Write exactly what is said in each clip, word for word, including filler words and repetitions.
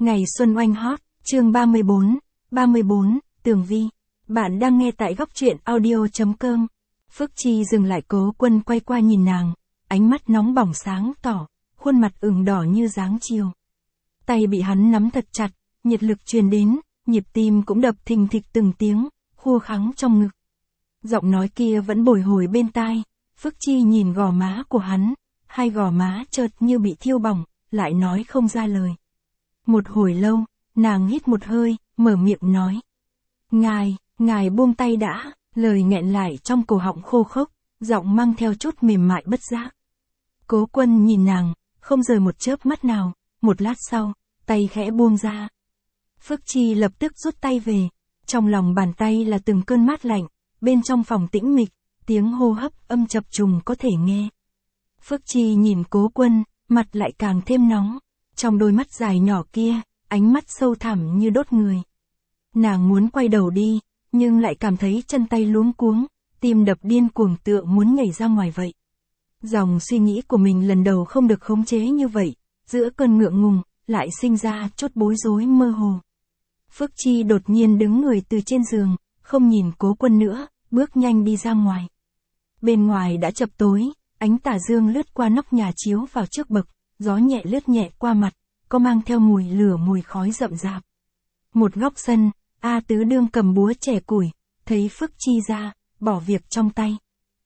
Ngày xuân oanh hot, chương ba mươi bốn, ba mươi bốn, Tường Vi. Bạn đang nghe tại góc truyện audio chấm com. Phước Chi dừng lại, Cố Quân quay qua nhìn nàng, ánh mắt nóng bỏng sáng tỏ, khuôn mặt ửng đỏ như dáng chiều. Tay bị hắn nắm thật chặt, nhiệt lực truyền đến, nhịp tim cũng đập thình thịch từng tiếng, khua khắng trong ngực. Giọng nói kia vẫn bồi hồi bên tai, Phước Chi nhìn gò má của hắn, hai gò má chợt như bị thiêu bỏng, lại nói không ra lời. Một hồi lâu, nàng hít một hơi, mở miệng nói. Ngài, ngài buông tay đã, lời nghẹn lại trong cổ họng khô khốc, giọng mang theo chút mềm mại bất giác. Cố Quân nhìn nàng, không rời một chớp mắt nào, một lát sau, tay khẽ buông ra. Phước Chi lập tức rút tay về, trong lòng bàn tay là từng cơn mát lạnh, bên trong phòng tĩnh mịch, tiếng hô hấp âm chập trùng có thể nghe. Phước Chi nhìn Cố Quân, mặt lại càng thêm nóng, trong đôi mắt dài nhỏ kia, ánh mắt sâu thẳm như đốt người. Nàng muốn quay đầu đi, nhưng lại cảm thấy chân tay luống cuống, tim đập điên cuồng tựa muốn nhảy ra ngoài vậy. Dòng suy nghĩ của mình lần đầu không được khống chế như vậy, giữa cơn ngượng ngùng, lại sinh ra chút bối rối mơ hồ. Phước Chi đột nhiên đứng người từ trên giường, không nhìn Cố Quân nữa, bước nhanh đi ra ngoài. Bên ngoài đã chập tối, ánh tà dương lướt qua nóc nhà chiếu vào trước bậc, gió nhẹ lướt nhẹ qua mặt, có mang theo mùi lửa mùi khói rậm rạp. Một góc sân, A Tứ đương cầm búa chẻ củi, thấy Phước Chi ra, bỏ việc trong tay.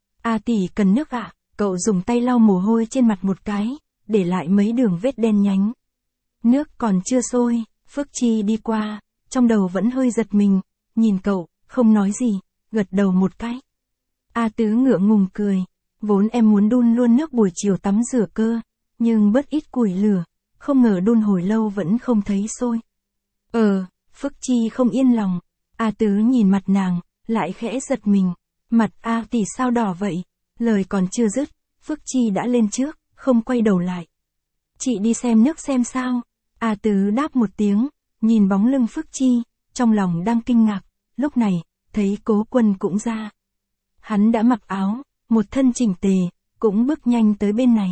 A tỷ cần nước ạ, à? Cậu dùng tay lau mồ hôi trên mặt một cái, để lại mấy đường vết đen nhánh. Nước còn chưa sôi, Phước Chi đi qua, trong đầu vẫn hơi giật mình, nhìn cậu, không nói gì, gật đầu một cái. A Tứ ngượng ngùng cười, vốn em muốn đun luôn nước buổi chiều tắm rửa cơ, nhưng bớt ít củi lửa, không ngờ đun hồi lâu vẫn không thấy sôi. Ờ, Phước Chi không yên lòng, A Tứ nhìn mặt nàng, lại khẽ giật mình, mặt A tỷ sao đỏ vậy, lời còn chưa dứt, Phước Chi đã lên trước, không quay đầu lại. Chị đi xem nước xem sao, A Tứ đáp một tiếng, nhìn bóng lưng Phước Chi, trong lòng đang kinh ngạc, lúc này, thấy Cố Quân cũng ra. Hắn đã mặc áo, một thân chỉnh tề, cũng bước nhanh tới bên này.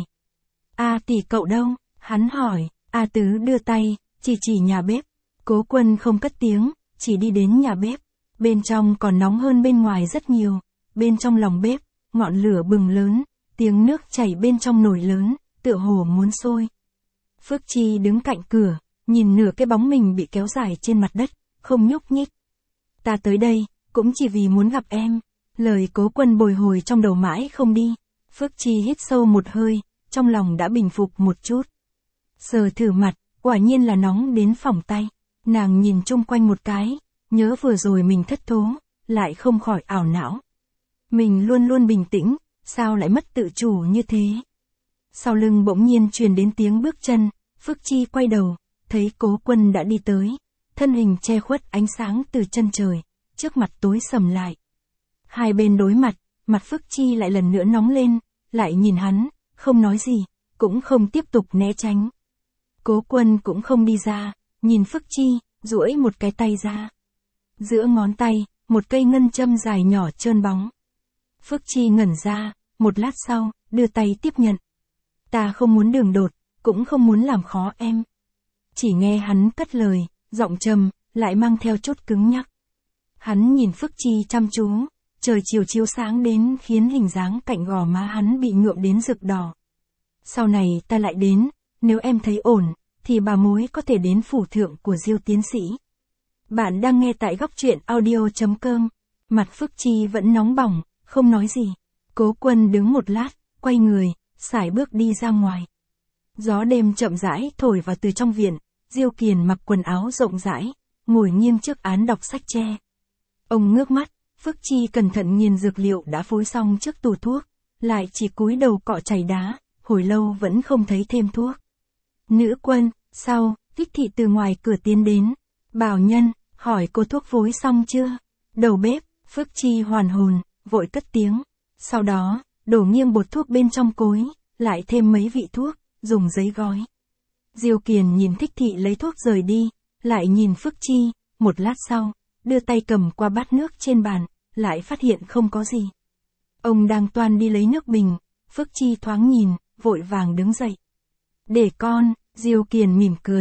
A tỷ cậu đâu? Hắn hỏi. A Tứ đưa tay, chỉ chỉ nhà bếp. Cố Quân không cất tiếng, chỉ đi đến nhà bếp. Bên trong còn nóng hơn bên ngoài rất nhiều. Bên trong lòng bếp, ngọn lửa bừng lớn, tiếng nước chảy bên trong nồi lớn, tựa hồ muốn sôi. Phước Chi đứng cạnh cửa, nhìn nửa cái bóng mình bị kéo dài trên mặt đất, không nhúc nhích. Ta tới đây, cũng chỉ vì muốn gặp em. Lời Cố Quân bồi hồi trong đầu mãi không đi. Phước Chi hít sâu một hơi, trong lòng đã bình phục một chút. Sờ thử mặt, quả nhiên là nóng đến phỏng tay. Nàng nhìn chung quanh một cái, nhớ vừa rồi mình thất thố, lại không khỏi ảo não. Mình luôn luôn bình tĩnh, sao lại mất tự chủ như thế? Sau lưng bỗng nhiên truyền đến tiếng bước chân, Phước Chi quay đầu, thấy Cố Quân đã đi tới, thân hình che khuất ánh sáng từ chân trời, trước mặt tối sầm lại. Hai bên đối mặt, mặt Phước Chi lại lần nữa nóng lên, lại nhìn hắn, không nói gì, cũng không tiếp tục né tránh. Cố Quân cũng không đi ra, nhìn Phước Chi, duỗi một cái tay ra. Giữa ngón tay, một cây ngân châm dài nhỏ trơn bóng. Phước Chi ngẩn ra, một lát sau, đưa tay tiếp nhận. Ta không muốn đường đột, cũng không muốn làm khó em. Chỉ nghe hắn cất lời, giọng trầm, lại mang theo chút cứng nhắc. Hắn nhìn Phước Chi chăm chú, trời chiều chiếu sáng đến khiến hình dáng cạnh gò má hắn bị nhuộm đến rực đỏ. Sau này ta lại đến, nếu em thấy ổn, thì bà mối có thể đến phủ thượng của Diêu tiến sĩ. Bạn đang nghe tại góc truyện audio chấm com. Mặt Phước Chi vẫn nóng bỏng, không nói gì. Cố Quân đứng một lát, quay người, sải bước đi ra ngoài. Gió đêm chậm rãi thổi vào từ trong viện, Diêu Kiền mặc quần áo rộng rãi, ngồi nghiêng trước án đọc sách tre. Ông ngước mắt, Phước Chi cẩn thận nhìn dược liệu đã phối xong trước tủ thuốc, lại chỉ cúi đầu cọ chảy đá, hồi lâu vẫn không thấy thêm thuốc. Nữ quân, sau, Thích thị từ ngoài cửa tiến đến. Bảo Nhân, hỏi cô thuốc phối xong chưa? Đầu bếp, Phước Chi hoàn hồn, vội cất tiếng. Sau đó, đổ nghiêng bột thuốc bên trong cối, lại thêm mấy vị thuốc, dùng giấy gói. Diêu Kiền nhìn Thích thị lấy thuốc rời đi, lại nhìn Phước Chi, một lát sau, đưa tay cầm qua bát nước trên bàn, lại phát hiện không có gì. Ông đang toan đi lấy nước bình, Phước Chi thoáng nhìn, vội vàng đứng dậy. Để con, Diêu Kiền mỉm cười,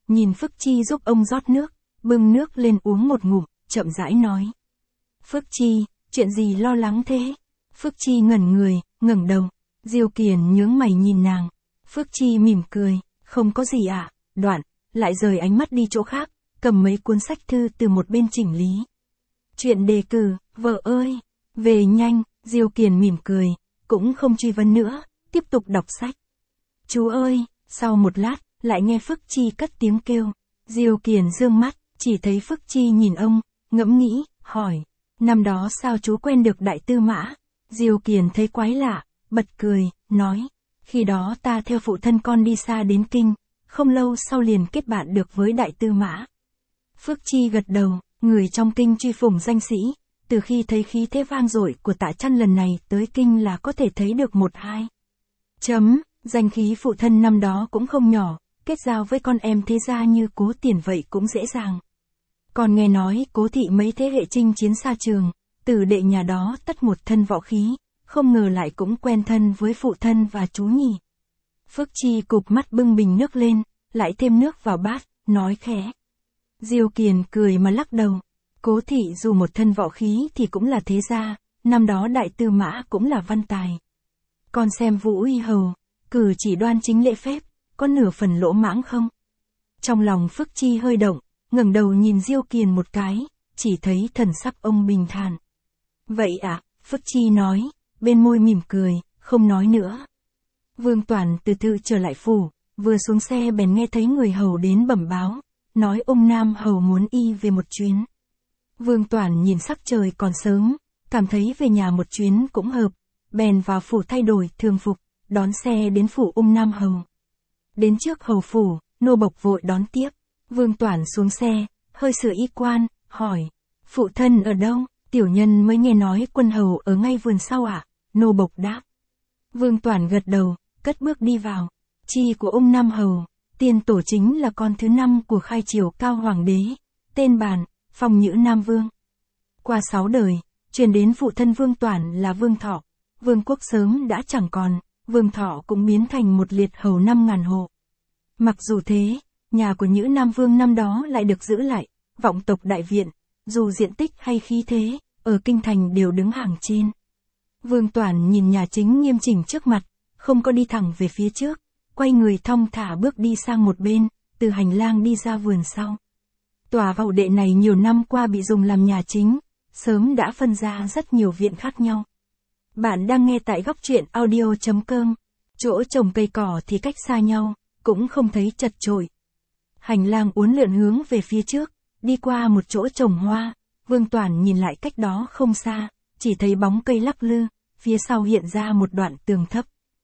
nhìn Phước Chi giúp ông rót nước, bưng nước lên uống một ngụm, chậm rãi nói. Phước Chi, chuyện gì lo lắng thế? Phước Chi ngẩn người, ngẩng đầu. Diêu Kiền nhướng mày nhìn nàng. Phước Chi mỉm cười, không có gì ạ, à? Đoạn, lại rời ánh mắt đi chỗ khác, cầm mấy cuốn sách thư từ một bên chỉnh lý. Chuyện đề cử, vợ ơi, về nhanh, Diêu Kiền mỉm cười, cũng không truy vấn nữa, tiếp tục đọc sách. Chú ơi, sau một lát, lại nghe Phước Chi cất tiếng kêu. Diêu Kiền dương mắt, chỉ thấy Phước Chi nhìn ông, ngẫm nghĩ, hỏi, năm đó sao chú quen được Đại Tư Mã? Diêu Kiền thấy quái lạ, bật cười, nói, khi đó ta theo phụ thân con đi xa đến kinh, không lâu sau liền kết bạn được với Đại Tư Mã. Phước Chi gật đầu, người trong kinh truy phủng danh sĩ, từ khi thấy khí thế vang dội của Tạ Chân lần này tới kinh là có thể thấy được một hai. Chấm, danh khí phụ thân năm đó cũng không nhỏ, kết giao với con em thế gia như Cố Tiền vậy cũng dễ dàng. Còn nghe nói Cố thị mấy thế hệ chinh chiến xa trường, tử đệ nhà đó tất một thân võ khí, không ngờ lại cũng quen thân với phụ thân và chú nhỉ. Phước Chi cụp mắt bưng bình nước lên, lại thêm nước vào bát, nói khẽ. Diêu Kiền cười mà lắc đầu. Cố thị dù một thân võ khí thì cũng là thế gia, năm đó Đại Tư Mã cũng là văn tài. Con xem Vũ Uy Hầu, cử chỉ đoan chính lễ phép, có nửa phần lỗ mãng không? Trong lòng Phước Chi hơi động, ngẩng đầu nhìn Diêu Kiền một cái, chỉ thấy thần sắc ông bình thản. Vậy ạ, à, Phước Chi nói, bên môi mỉm cười, không nói nữa. Vương Toản từ từ trở lại phủ, vừa xuống xe bèn nghe thấy người hầu đến bẩm báo, nói ông Nam hầu muốn y về một chuyến. Vương Toản nhìn sắc trời còn sớm, cảm thấy về nhà một chuyến cũng hợp, bèn vào phủ thay đổi thường phục, đón xe đến phủ ung Nam hầu. Đến trước hầu phủ, nô bộc vội đón tiếp. Vương Toản xuống xe, hơi sửa y quan, hỏi, phụ thân ở đâu? Tiểu nhân mới nghe nói quân hầu ở ngay vườn sau ạ. À? Nô bộc đáp. Vương Toản gật đầu, cất bước đi vào. Chi của ung Nam hầu, tiên tổ chính là con thứ năm của khai triều Cao Hoàng đế, tên Bàn, Phong Nhữ Nam Vương. Qua sáu đời, truyền đến phụ thân Vương Toản là Vương Thọ, vương quốc sớm đã chẳng còn, Vương Thọ cũng biến thành một liệt hầu năm ngàn hộ. Mặc dù thế, nhà của Nhữ Nam Vương năm đó lại được giữ lại, vọng tộc đại viện, dù diện tích hay khí thế, ở kinh thành đều đứng hàng trên. Vương Toản nhìn nhà chính nghiêm chỉnh trước mặt, không có đi thẳng về phía trước, quay người thong thả bước đi sang một bên, từ hành lang đi ra vườn sau. Tòa hậu đệ này nhiều năm qua bị dùng làm nhà chính, sớm đã phân ra rất nhiều viện khác nhau. Bạn đang nghe tại góc truyện audio chấm com, chỗ trồng cây cỏ thì cách xa nhau, cũng không thấy chật chội. Hành lang uốn lượn hướng về phía trước, đi qua một chỗ trồng hoa, Vương Toản nhìn lại cách đó không xa, chỉ thấy bóng cây lắc lư, phía sau hiện ra một đoạn tường thấp.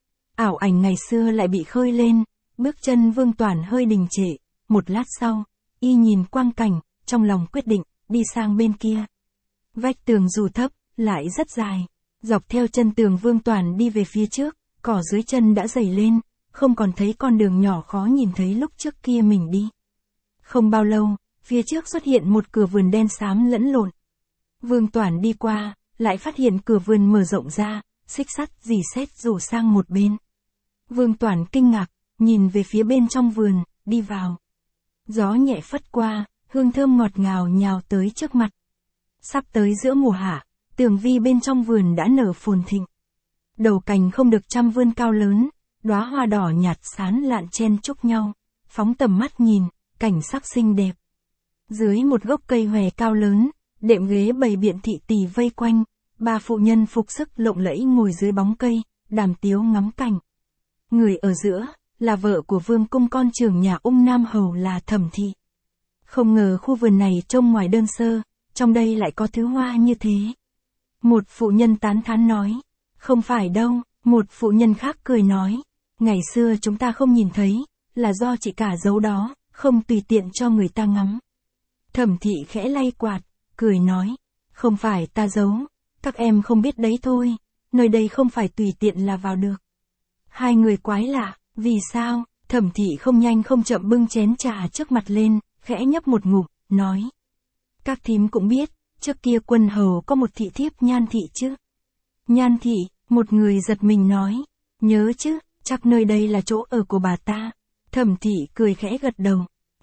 Ảo ảnh ngày xưa lại bị khơi lên, bước chân Vương Toản hơi đình trệ, một lát sau, y nhìn quang cảnh, trong lòng quyết định, đi sang bên kia. Vách tường dù thấp, lại rất dài, dọc theo chân tường Vương Toản đi về phía trước, cỏ dưới chân đã dày lên, không còn thấy con đường nhỏ khó nhìn thấy lúc trước kia mình đi. Không bao lâu, phía trước xuất hiện một cửa vườn đen xám lẫn lộn. Vương Toản đi qua, lại phát hiện cửa vườn mở rộng ra, xích sắt rỉ sét rủ sang một bên. Vương Toản kinh ngạc, nhìn về phía bên trong vườn, đi vào. Gió nhẹ phất qua, hương thơm ngọt ngào nhào tới trước mặt. Sắp tới giữa mùa hạ, tường vi bên trong vườn đã nở phồn thịnh. Đầu cành không được trăm vươn cao lớn, đóa hoa đỏ nhạt xán lạn chen chúc nhau, phóng tầm mắt nhìn, cảnh sắc xinh đẹp. Dưới một gốc cây hòe cao lớn, đệm ghế bày biện thị tỳ vây quanh, ba phụ nhân phục sức lộng lẫy ngồi dưới bóng cây, đàm tiếu ngắm cảnh. Người ở giữa, là vợ của vương cung con trưởng nhà ung Nam hầu là Thẩm Thị. Không ngờ khu vườn này trông ngoài đơn sơ, trong đây lại có thứ hoa như thế. Một phụ nhân tán thán nói, không phải đâu, một phụ nhân khác cười nói, ngày xưa chúng ta không nhìn thấy, là do chị cả giấu đó, không tùy tiện cho người ta ngắm. Thẩm Thị khẽ lay quạt, cười nói, không phải ta giấu, các em không biết đấy thôi, nơi đây không phải tùy tiện là vào được. Hai người quái lạ, vì sao? Thẩm Thị không nhanh không chậm bưng chén trà trước mặt lên, khẽ nhấp một ngụm, nói. Các thím cũng biết, trước kia quân hầu có một thị thiếp Nhan Thị chứ. Nhan Thị, một người giật mình nói, nhớ chứ, chắc nơi đây là chỗ ở của bà ta. Thẩm Thị cười khẽ gật đầu,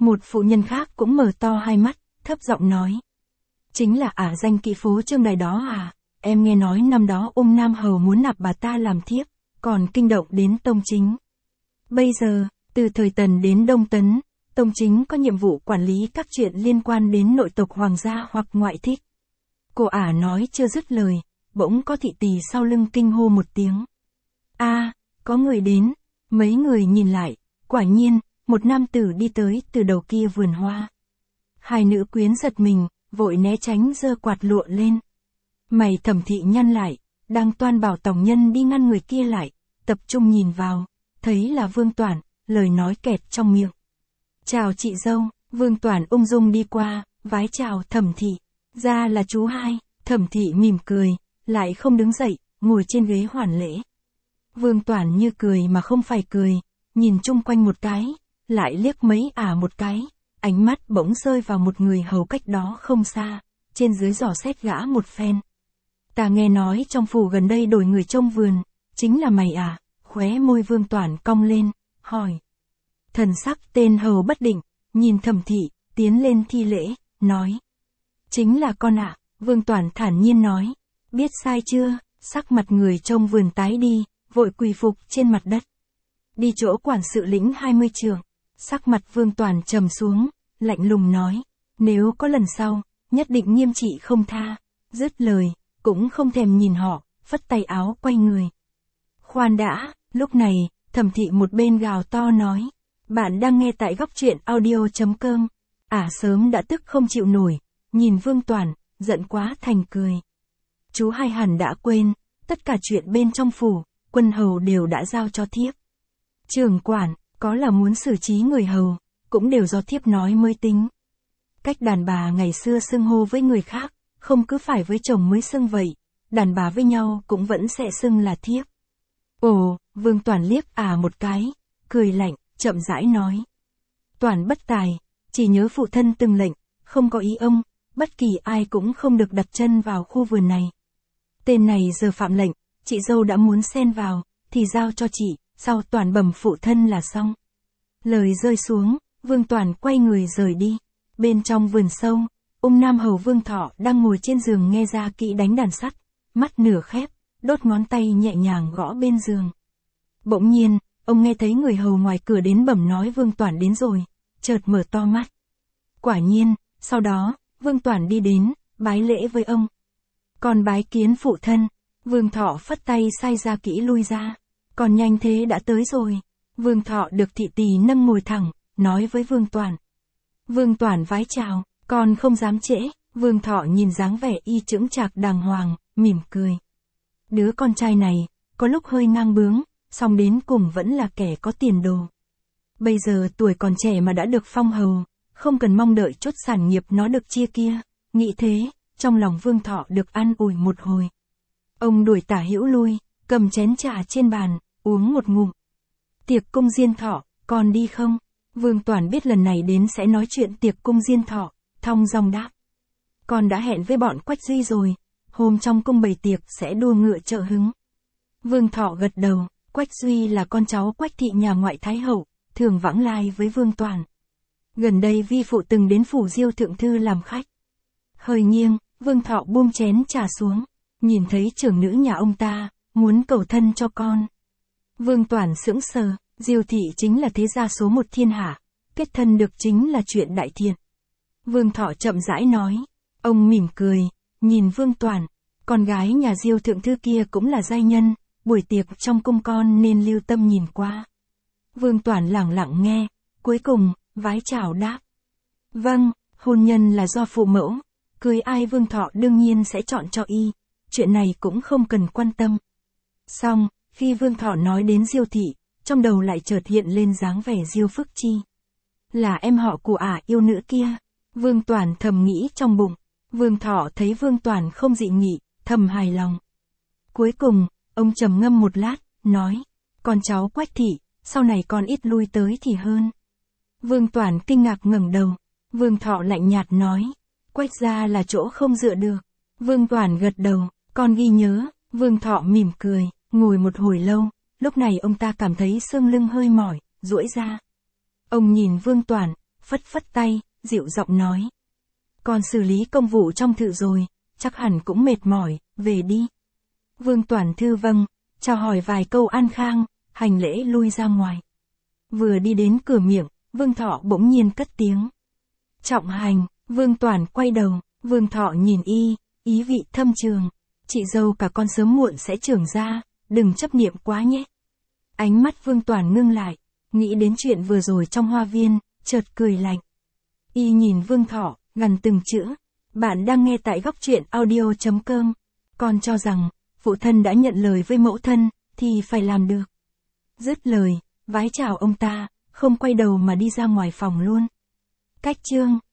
Một phụ nhân khác cũng mở to hai mắt, thấp giọng nói. Chính là ả danh kỵ phố Trương Đài đó à, em nghe nói năm đó Ung Nam Hầu muốn nạp bà ta làm thiếp, còn kinh động đến Tông Chính. Bây giờ, từ thời Tần đến Đông Tấn, Tông Chính có nhiệm vụ quản lý các chuyện liên quan đến nội tộc hoàng gia hoặc ngoại thích. Cô ả nói chưa dứt lời, bỗng có thị tỳ sau lưng kinh hô một tiếng. A, à, có người đến, mấy người nhìn lại, quả nhiên, một nam tử đi tới từ đầu kia vườn hoa. Hai nữ quyến giật mình, vội né tránh giơ quạt lụa lên. Mày Thẩm Thị nhăn lại, đang toan bảo tổng nhân đi ngăn người kia lại, tập trung nhìn vào, thấy là Vương Toản, lời nói kẹt trong miệng. Chào chị dâu, Vương Toản ung dung đi qua, vái chào Thẩm Thị. Ra là chú hai, Thẩm Thị mỉm cười, lại không đứng dậy, ngồi trên ghế hoàn lễ. Vương Toản như cười mà không phải cười, nhìn chung quanh một cái, lại liếc mấy ả một cái, ánh mắt bỗng rơi vào một người hầu cách đó không xa, trên dưới dò xét gã một phen. Ta nghe nói trong phủ gần đây đổi người trông vườn, chính là mày à, khóe môi Vương Toản cong lên, hỏi. Thần sắc tên hầu bất định, nhìn Thẩm Thị, tiến lên thi lễ, nói. Chính là con ạ, à, Vương Toản thản nhiên nói. Biết sai chưa, sắc mặt người trông vườn tái đi, vội quỳ phục trên mặt đất. Đi chỗ quản sự lĩnh hai mươi trượng, sắc mặt Vương Toản trầm xuống, lạnh lùng nói. Nếu có lần sau, nhất định nghiêm trị không tha. Dứt lời, cũng không thèm nhìn họ, phất tay áo quay người. Khoan đã, lúc này, Thẩm Thị một bên gào to nói. Bạn đang nghe tại góc truyện audio chấm com. Ả sớm đã tức không chịu nổi, nhìn Vương Toản, giận quá thành cười. Chú hai hẳn đã quên, tất cả chuyện bên trong phủ, quân hầu đều đã giao cho thiếp. Trưởng quản, có là muốn xử trí người hầu, cũng đều do thiếp nói mới tính. Cách đàn bà ngày xưa xưng hô với người khác, không cứ phải với chồng mới xưng vậy, đàn bà với nhau cũng vẫn sẽ xưng là thiếp. Ồ, Vương Toản liếc ả một cái, cười lạnh, chậm rãi nói. Toản bất tài, chỉ nhớ phụ thân từng lệnh, không có ý ông, bất kỳ ai cũng không được đặt chân vào khu vườn này. Tên này giờ phạm lệnh, chị dâu đã muốn xen vào, thì giao cho chị, sau Toản bẩm phụ thân là xong. Lời rơi xuống, Vương Toản quay người rời đi. Bên trong vườn sâu, Ung Nam Hầu Vương Thọ đang ngồi trên giường nghe Gia Kỵ đánh đàn sắt, mắt nửa khép, đốt ngón tay nhẹ nhàng gõ bên giường. Bỗng nhiên, ông nghe thấy người hầu ngoài cửa đến bẩm nói Vương Toản đến rồi, chợt mở to mắt. Quả nhiên, sau đó, Vương Toản đi đến, bái lễ với ông. Còn bái kiến phụ thân, Vương Thọ phất tay sai Gia Kỵ lui ra. Còn nhanh thế đã tới rồi. Vương Thọ được thị tỳ nâng ngồi thẳng, nói với Vương Toản. Vương Toản vái chào, con không dám trễ. Vương Thọ nhìn dáng vẻ y chững chạc đàng hoàng, mỉm cười. Đứa con trai này, có lúc hơi ngang bướng, song đến cùng vẫn là kẻ có tiền đồ. Bây giờ tuổi còn trẻ mà đã được phong hầu, không cần mong đợi chốt sản nghiệp nó được chia kia. Nghĩ thế, trong lòng Vương Thọ được an ủi một hồi. Ông đuổi Tả Hữu lui, cầm chén trà trên bàn, uống một ngụm. Tiệc cung Diên Thọ, con đi không? Vương Toản biết lần này đến sẽ nói chuyện tiệc cung Diên Thọ, thong dong đáp. Con đã hẹn với bọn Quách Duy rồi, hôm trong cung bày tiệc sẽ đua ngựa trợ hứng. Vương Thọ gật đầu, Quách Duy là con cháu Quách thị nhà ngoại Thái Hậu, thường vãng lai với Vương Toản. Gần đây vi phụ từng đến phủ Diêu thượng thư làm khách. Hơi nghiêng, Vương Thọ buông chén trà xuống, nhìn thấy trưởng nữ nhà ông ta, muốn cầu thân cho con. Vương Toản sững sờ, Diêu thị chính là thế gia số một thiên hạ, kết thân được chính là chuyện đại thiện. Vương Thọ chậm rãi nói, ông mỉm cười, nhìn Vương Toản, con gái nhà Diêu thượng thư kia cũng là giai nhân, buổi tiệc trong cung con nên lưu tâm nhìn qua. Vương Toản lẳng lặng nghe, cuối cùng, vái chào đáp. Vâng, hôn nhân là do phụ mẫu, cưới ai Vương Thọ đương nhiên sẽ chọn cho y, chuyện này cũng không cần quan tâm. Xong, khi Vương Thọ nói đến Diêu thị, trong đầu lại chợt hiện lên dáng vẻ Diêu Phức Chi. Là em họ của ả yêu nữ kia, Vương Toản thầm nghĩ trong bụng. Vương Thọ thấy Vương Toản không dị nghị, thầm hài lòng. Cuối cùng, ông trầm ngâm một lát, nói, con cháu Quách thị, sau này con ít lui tới thì hơn. Vương Toản kinh ngạc ngẩng đầu, Vương Thọ lạnh nhạt nói, Quách gia là chỗ không dựa được. Vương Toản gật đầu, con ghi nhớ. Vương Thọ mỉm cười, ngồi một hồi lâu, lúc này ông ta cảm thấy xương lưng hơi mỏi, duỗi ra. Ông nhìn Vương Toản, phất phất tay, dịu giọng nói. Con xử lý công vụ trong thự rồi, chắc hẳn cũng mệt mỏi, về đi. Vương Toản Thư vâng, chào hỏi vài câu an khang, hành lễ lui ra ngoài. Vừa đi đến cửa miệng, Vương Thọ bỗng nhiên cất tiếng. Trọng hành, Vương Toản quay đầu, Vương Thọ nhìn y, ý vị thâm trường. Chị dâu cả con sớm muộn sẽ trưởng ra, đừng chấp niệm quá nhé. Ánh mắt Vương Toản ngưng lại, nghĩ đến chuyện vừa rồi trong hoa viên, chợt cười lạnh. Y nhìn Vương Thọ, gằn từng chữ. Bạn đang nghe tại góc truyện audio chấm com. Con cho rằng, phụ thân đã nhận lời với mẫu thân, thì phải làm được. Dứt lời, vái chào ông ta, không quay đầu mà đi ra ngoài phòng luôn. Cách chương